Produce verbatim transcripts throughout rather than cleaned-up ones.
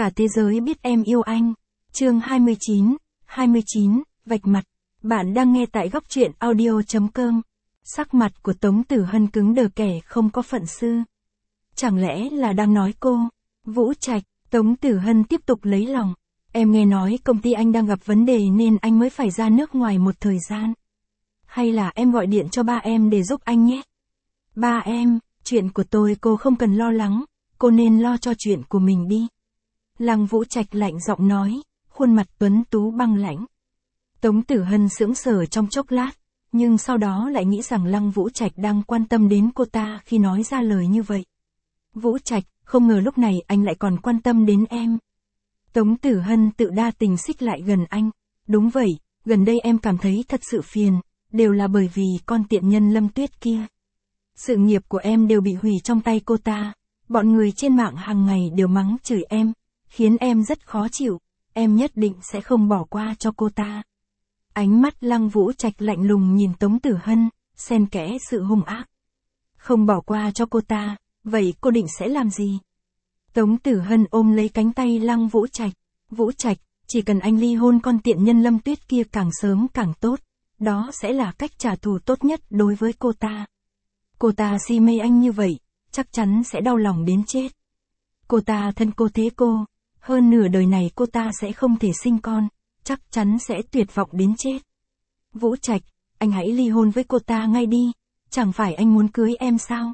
Cả thế giới biết em yêu anh. Chương hai mươi chín, hai mươi chín, vạch mặt. Bạn đang nghe tại góc truyện audio chấm com. Sắc mặt của Tống Tử Hân cứng đờ kẻ không có phận sư. Chẳng lẽ là đang nói cô? Vũ Trạch, Tống Tử Hân tiếp tục lấy lòng. Em nghe nói công ty anh đang gặp vấn đề nên anh mới phải ra nước ngoài một thời gian. Hay là em gọi điện cho ba em để giúp anh nhé? Ba em, chuyện của tôi cô không cần lo lắng, cô nên lo cho chuyện của mình đi. Lăng Vũ Trạch lạnh giọng nói, khuôn mặt tuấn tú băng lãnh. Tống Tử Hân sững sờ trong chốc lát, nhưng sau đó lại nghĩ rằng Lăng Vũ Trạch đang quan tâm đến cô ta khi nói ra lời như vậy. Vũ Trạch, không ngờ lúc này anh lại còn quan tâm đến em. Tống Tử Hân tự đa tình xích lại gần anh. Đúng vậy, gần đây em cảm thấy thật sự phiền, đều là bởi vì con tiện nhân Lâm Tuyết kia. Sự nghiệp của em đều bị hủy trong tay cô ta, bọn người trên mạng hàng ngày đều mắng chửi em, khiến em rất khó chịu, em nhất định sẽ không bỏ qua cho cô ta. Ánh mắt Lăng Vũ Trạch lạnh lùng nhìn Tống Tử Hân, xen kẽ sự hung ác. Không bỏ qua cho cô ta, vậy cô định sẽ làm gì? Tống Tử Hân ôm lấy cánh tay Lăng Vũ Trạch. Vũ Trạch, chỉ cần anh ly hôn con tiện nhân Lâm Tuyết kia càng sớm càng tốt, đó sẽ là cách trả thù tốt nhất đối với cô ta. Cô ta si mê anh như vậy, chắc chắn sẽ đau lòng đến chết. Cô ta thân cô thế cô, hơn nửa đời này cô ta sẽ không thể sinh con, chắc chắn sẽ tuyệt vọng đến chết. Vũ Trạch, anh hãy ly hôn với cô ta ngay đi, chẳng phải anh muốn cưới em sao?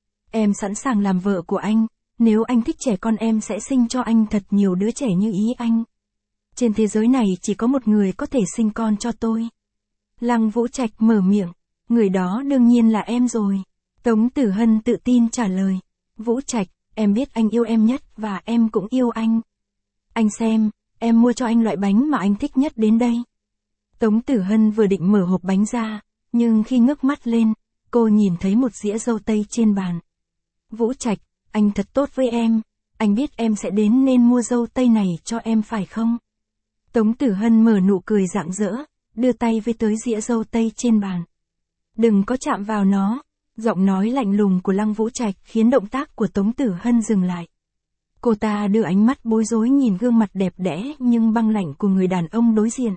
Em sẵn sàng làm vợ của anh, nếu anh thích trẻ con em sẽ sinh cho anh thật nhiều đứa trẻ như ý anh. Trên thế giới này chỉ có một người có thể sinh con cho tôi. Lăng Vũ Trạch mở miệng, người đó đương nhiên là em rồi. Tống Tử Hân tự tin trả lời. Vũ Trạch, em biết anh yêu em nhất và em cũng yêu anh. Anh xem, em mua cho anh loại bánh mà anh thích nhất đến đây. Tống Tử Hân vừa định mở hộp bánh ra, nhưng khi ngước mắt lên, cô nhìn thấy một dĩa dâu tây trên bàn. Vũ Trạch, anh thật tốt với em, anh biết em sẽ đến nên mua dâu tây này cho em phải không? Tống Tử Hân mở nụ cười rạng rỡ, đưa tay với tới dĩa dâu tây trên bàn. Đừng có chạm vào nó. Giọng nói lạnh lùng của Lăng Vũ Trạch khiến động tác của Tống Tử Hân dừng lại. Cô ta đưa ánh mắt bối rối nhìn gương mặt đẹp đẽ nhưng băng lạnh của người đàn ông đối diện.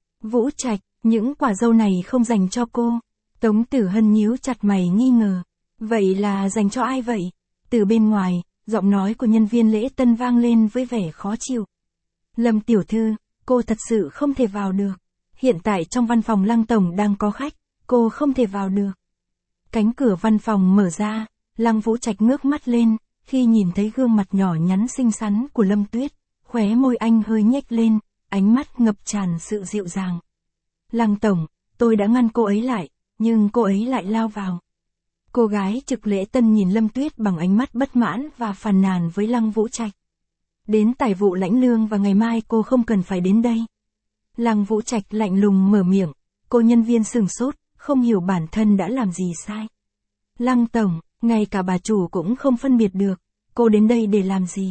Vũ Trạch, những quả dâu này không dành cho cô. Tống Tử Hân nhíu chặt mày nghi ngờ. Vậy là dành cho ai vậy? Từ bên ngoài, giọng nói của nhân viên lễ tân vang lên với vẻ khó chịu. Lâm tiểu thư, cô thật sự không thể vào được. Hiện tại trong văn phòng Lăng tổng đang có khách, cô không thể vào được. Cánh cửa văn phòng mở ra, Lăng Vũ Trạch ngước mắt lên, khi nhìn thấy gương mặt nhỏ nhắn xinh xắn của Lâm Tuyết, khóe môi anh hơi nhếch lên, ánh mắt ngập tràn sự dịu dàng. Lăng tổng, tôi đã ngăn cô ấy lại, nhưng cô ấy lại lao vào. Cô gái trực lễ tân nhìn Lâm Tuyết bằng ánh mắt bất mãn và phàn nàn với Lăng Vũ Trạch. Đến tài vụ lãnh lương và ngày mai cô không cần phải đến đây. Lăng Vũ Trạch lạnh lùng mở miệng, cô nhân viên sửng sốt, không hiểu bản thân đã làm gì sai. Lăng tổng, ngay cả bà chủ cũng không phân biệt được, cô đến đây để làm gì?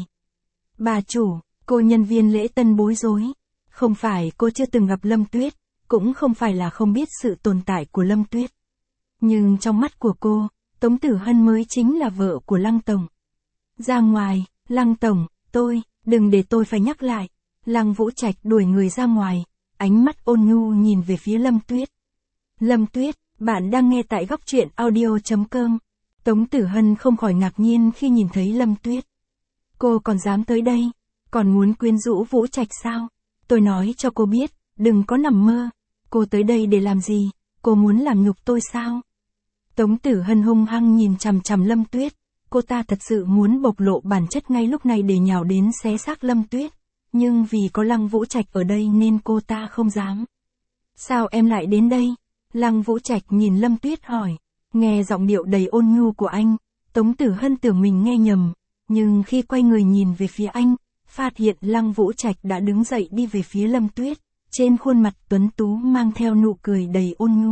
Bà chủ, cô nhân viên lễ tân bối rối. Không phải cô chưa từng gặp Lâm Tuyết, cũng không phải là không biết sự tồn tại của Lâm Tuyết. Nhưng trong mắt của cô, Tống Tử Hân mới chính là vợ của Lăng tổng. Ra ngoài, Lăng tổng, tôi, đừng để tôi phải nhắc lại. Lăng Vũ Trạch đuổi người ra ngoài, ánh mắt ôn nhu nhìn về phía Lâm Tuyết. Lâm Tuyết, bạn đang nghe tại góc truyện audio chấm com. Tống Tử Hân không khỏi ngạc nhiên khi nhìn thấy Lâm Tuyết. Cô còn dám tới đây, còn muốn quyến rũ Vũ Trạch sao? Tôi nói cho cô biết, đừng có nằm mơ. Cô tới đây để làm gì? Cô muốn làm nhục tôi sao? Tống Tử Hân hung hăng nhìn chằm chằm Lâm Tuyết. Cô ta thật sự muốn bộc lộ bản chất ngay lúc này để nhào đến xé xác Lâm Tuyết. Nhưng vì có Lăng Vũ Trạch ở đây nên cô ta không dám. Sao em lại đến đây? Lăng Vũ Trạch nhìn Lâm Tuyết hỏi. Nghe giọng điệu đầy ôn nhu của anh, Tống Tử Hân tưởng mình nghe nhầm. Nhưng khi quay người nhìn về phía anh, phát hiện Lăng Vũ Trạch đã đứng dậy đi về phía Lâm Tuyết. Trên khuôn mặt tuấn tú mang theo nụ cười đầy ôn nhu.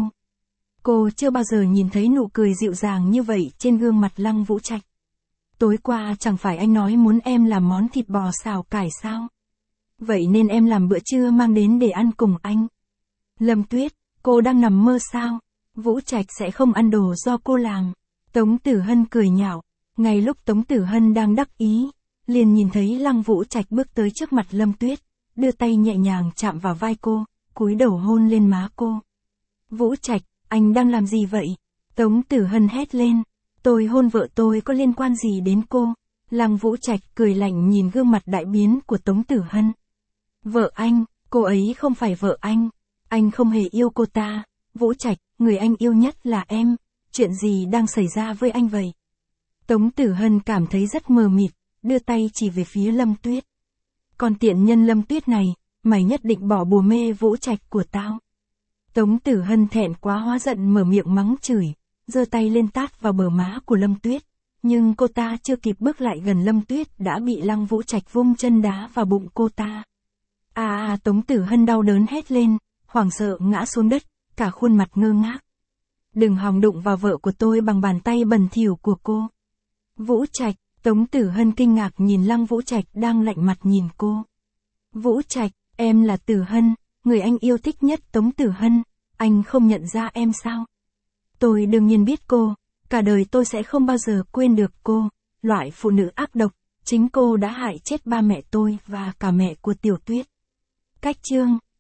Cô chưa bao giờ nhìn thấy nụ cười dịu dàng như vậy trên gương mặt Lăng Vũ Trạch. Tối qua chẳng phải anh nói muốn em làm món thịt bò xào cải sao? Vậy nên em làm bữa trưa mang đến để ăn cùng anh. Lâm Tuyết, cô đang nằm mơ sao? Vũ Trạch sẽ không ăn đồ do cô làm. Tống Tử Hân cười nhạo. Ngay lúc Tống Tử Hân đang đắc ý, liền nhìn thấy Lăng Vũ Trạch bước tới trước mặt Lâm Tuyết, đưa tay nhẹ nhàng chạm vào vai cô, cúi đầu hôn lên má cô. Vũ Trạch, anh đang làm gì vậy? Tống Tử Hân hét lên. Tôi hôn vợ tôi có liên quan gì đến cô? Lăng Vũ Trạch cười lạnh nhìn gương mặt đại biến của Tống Tử Hân. Vợ anh, cô ấy không phải vợ anh. Anh không hề yêu cô ta. Vũ Trạch, người anh yêu nhất là em. Chuyện gì đang xảy ra với anh vậy? Tống Tử Hân cảm thấy rất mờ mịt, đưa tay chỉ về phía Lâm Tuyết. Còn tiện nhân Lâm Tuyết này, mày nhất định bỏ bùa mê Vũ Trạch của tao. Tống Tử Hân thẹn quá hóa giận mở miệng mắng chửi, giơ tay lên tát vào bờ má của Lâm Tuyết. Nhưng cô ta chưa kịp bước lại gần Lâm Tuyết đã bị Lăng Vũ Trạch vung chân đá vào bụng cô ta. À à Tống Tử Hân đau đớn hét lên, hoảng sợ ngã xuống đất, cả khuôn mặt ngơ ngác. Đừng hòng đụng vào vợ của tôi bằng bàn tay bẩn thỉu của cô. Vũ Trạch, Tống Tử Hân kinh ngạc nhìn Lăng Vũ Trạch đang lạnh mặt nhìn cô. Vũ Trạch, em là Tử Hân, người anh yêu thích nhất. Tống Tử Hân, anh không nhận ra em sao? Tôi đương nhiên biết cô, cả đời tôi sẽ không bao giờ quên được cô, loại phụ nữ ác độc, chính cô đã hại chết ba mẹ tôi và cả mẹ của Tiểu Tuyết. Cách chương